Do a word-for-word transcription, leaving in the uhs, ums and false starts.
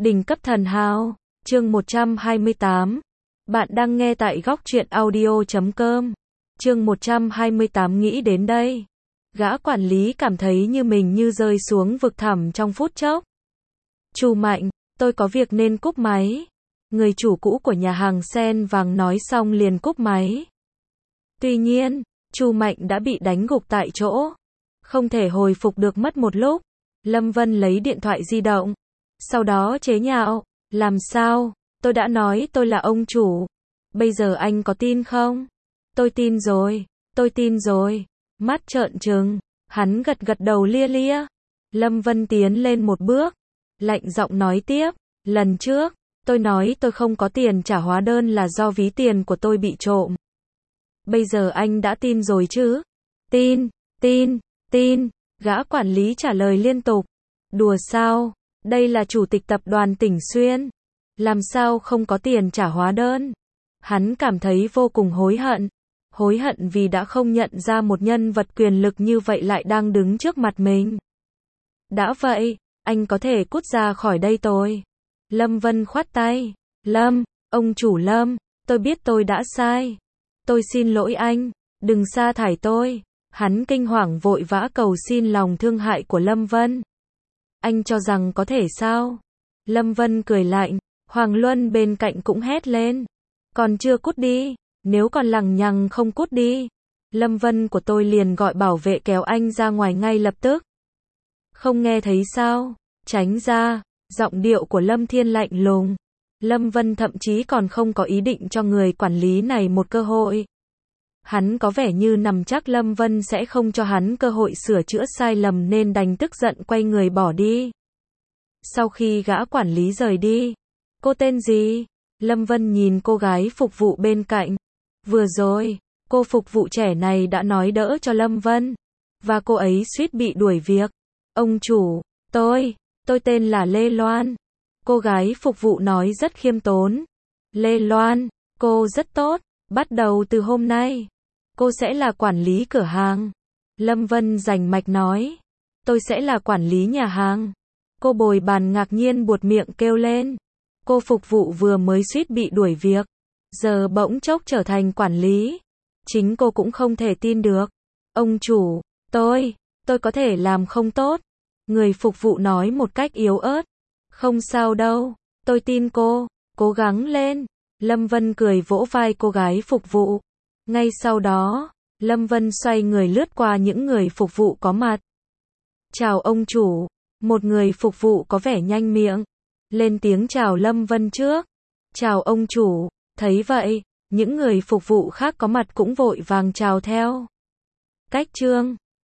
Đỉnh cấp thần hào, chương một trăm hai mươi tám. Bạn đang nghe tại góc truyện audio chấm com. Chương một trăm hai mươi tám nghĩ đến đây. Gã quản lý cảm thấy như mình như rơi xuống vực thẳm trong phút chốc. Chu Mạnh, tôi có việc nên cúp máy. Người chủ cũ của nhà hàng sen vàng nói xong liền cúp máy. Tuy nhiên, Chu Mạnh đã bị đánh gục tại chỗ. Không thể hồi phục được mất một lúc. Lâm Vân lấy điện thoại di động. Sau đó chế nhạo, làm sao, tôi đã nói tôi là ông chủ. Bây giờ anh có tin không? Tôi tin rồi, tôi tin rồi. Mắt trợn trừng, hắn gật gật đầu lia lia. Lâm Vân tiến lên một bước, lạnh giọng nói tiếp, lần trước, tôi nói tôi không có tiền trả hóa đơn là do ví tiền của tôi bị trộm. Bây giờ anh đã tin rồi chứ? Tin, tin, tin, gã quản lý trả lời liên tục. Đùa sao? Đây là chủ tịch tập đoàn Tỉnh Xuyên. Làm sao không có tiền trả hóa đơn? Hắn cảm thấy vô cùng hối hận. Hối hận vì đã không nhận ra một nhân vật quyền lực như vậy lại đang đứng trước mặt mình. Đã vậy, anh có thể cút ra khỏi đây tôi. Lâm Vân khoát tay. Lâm, ông chủ Lâm, tôi biết tôi đã sai. Tôi xin lỗi anh, đừng sa thải tôi. Hắn kinh hoàng vội vã cầu xin lòng thương hại của Lâm Vân. Anh cho rằng có thể sao? Lâm Vân cười lạnh, Hoàng Luân bên cạnh cũng hét lên. Còn chưa cút đi, nếu còn lằng nhằng không cút đi. Lâm Vân của tôi liền gọi bảo vệ kéo anh ra ngoài ngay lập tức. Không nghe thấy sao? Tránh ra, giọng điệu của Lâm Thiên lạnh lùng. Lâm Vân thậm chí còn không có ý định cho người quản lý này một cơ hội. Hắn có vẻ như nằm chắc Lâm Vân sẽ không cho hắn cơ hội sửa chữa sai lầm nên đành tức giận quay người bỏ đi. Sau khi gã quản lý rời đi, cô tên gì? Lâm Vân nhìn cô gái phục vụ bên cạnh. Vừa rồi, cô phục vụ trẻ này đã nói đỡ cho Lâm Vân, và cô ấy suýt bị đuổi việc. Ông chủ, tôi, tôi tên là Lê Loan. Cô gái phục vụ nói rất khiêm tốn. Lê Loan, cô rất tốt, bắt đầu từ hôm nay, cô sẽ là quản lý cửa hàng. Lâm Vân rành mạch nói, tôi sẽ là quản lý nhà hàng. Cô bồi bàn ngạc nhiên buột miệng kêu lên. Cô phục vụ vừa mới suýt bị đuổi việc, giờ bỗng chốc trở thành quản lý. Chính cô cũng không thể tin được. Ông chủ, tôi, tôi có thể làm không tốt. Người phục vụ nói một cách yếu ớt. Không sao đâu, tôi tin cô, cố gắng lên. Lâm Vân cười vỗ vai cô gái phục vụ. Ngay sau đó, Lâm Vân xoay người lướt qua những người phục vụ có mặt. Chào ông chủ, một người phục vụ có vẻ nhanh miệng, lên tiếng chào Lâm Vân trước. Chào ông chủ, thấy vậy, những người phục vụ khác có mặt cũng vội vàng chào theo. Cách chương